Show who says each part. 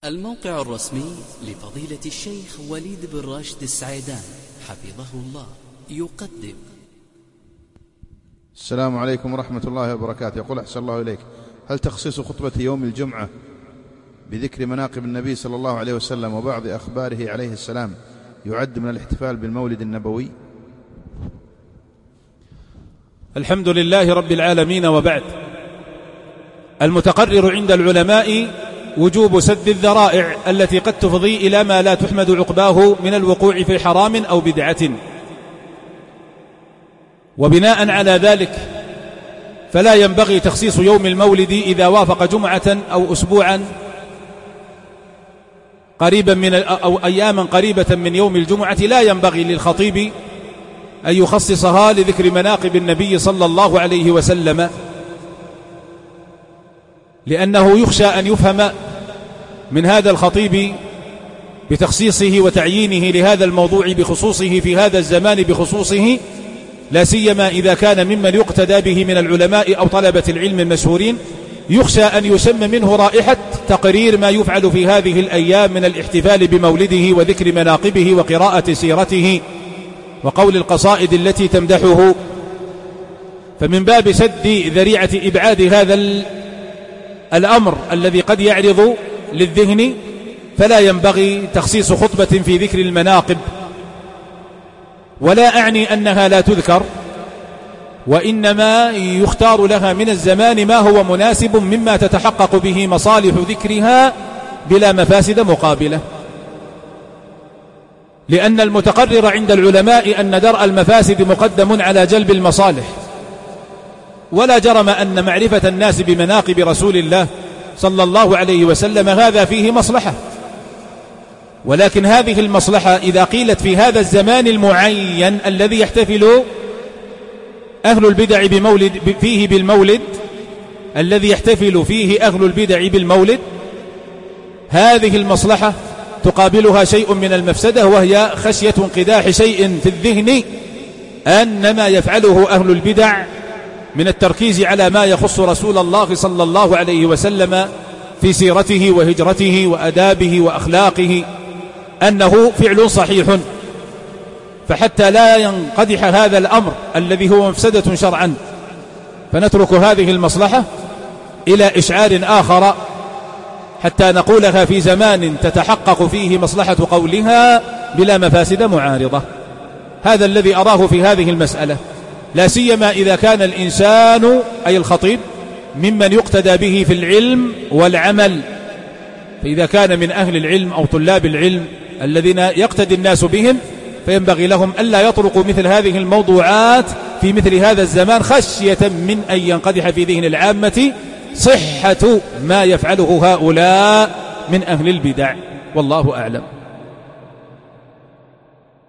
Speaker 1: الموقع الرسمي لفضيلة الشيخ وليد بن راشد السعيدان حفظه الله يقدم.
Speaker 2: السلام عليكم ورحمة الله وبركاته. يقول أحسن الله إليك، هل تخصيص خطبة يوم الجمعة بذكر مناقب النبي صلى الله عليه وسلم وبعض أخباره عليه السلام يعد من الاحتفال بالمولد النبوي؟
Speaker 3: الحمد لله رب العالمين، وبعد. المتقرر عند العلماء وجوب سد الذرائع التي قد تفضي إلى ما لا تحمد عقباه من الوقوع في حرام أو بدعة، وبناء على ذلك فلا ينبغي تخصيص يوم المولد إذا وافق جمعة أو أسبوعا قريبا أو أياما قريبة من يوم الجمعة. لا ينبغي للخطيب أن يخصصها لذكر مناقب النبي صلى الله عليه وسلم، لأنه يخشى أن يفهم من هذا الخطيب بتخصيصه وتعيينه لهذا الموضوع بخصوصه في هذا الزمان بخصوصه، لا سيما إذا كان ممن يقتدى به من العلماء أو طلبة العلم المشهورين، يخشى أن يسمى منه رائحة تقرير ما يفعل في هذه الأيام من الاحتفال بمولده وذكر مناقبه وقراءة سيرته وقول القصائد التي تمدحه. فمن باب سد ذريعة إبعاد هذا الأمر الذي قد يعرض للذهن، فلا ينبغي تخصيص خطبة في ذكر المناقب، ولا أعني أنها لا تذكر، وإنما يختار لها من الزمان ما هو مناسب مما تتحقق به مصالح ذكرها بلا مفاسد مقابلة، لأن المتقرر عند العلماء أن درء المفاسد مقدم على جلب المصالح، ولا جرم أن معرفة الناس بمناقب رسول الله صلى الله عليه وسلم هذا فيه مصلحة، ولكن هذه المصلحة إذا قيلت في هذا الزمان المعين الذي يحتفل أهل البدع فيه بالمولد، الذي يحتفل فيه أهل البدع بالمولد، هذه المصلحة تقابلها شيء من المفسدة، وهي خشية انقداح شيء في الذهن أن ما يفعله أهل البدع من التركيز على ما يخص رسول الله صلى الله عليه وسلم في سيرته وهجرته وأدابه وأخلاقه أنه فعل صحيح، فحتى لا ينقدح هذا الأمر الذي هو مفسدة شرعا فنترك هذه المصلحة إلى إشعار آخر حتى نقولها في زمان تتحقق فيه مصلحة قولها بلا مفاسد معارضة. هذا الذي أراه في هذه المسألة، لا سيما إذا كان الإنسان أي الخطيب ممن يقتدى به في العلم والعمل، فإذا كان من أهل العلم أو طلاب العلم الذين يقتدي الناس بهم، فينبغي لهم ألا يطرقوا مثل هذه الموضوعات في مثل هذا الزمان خشية من أن ينقدح في ذهن العامة صحة ما يفعله هؤلاء من أهل البدع، والله أعلم.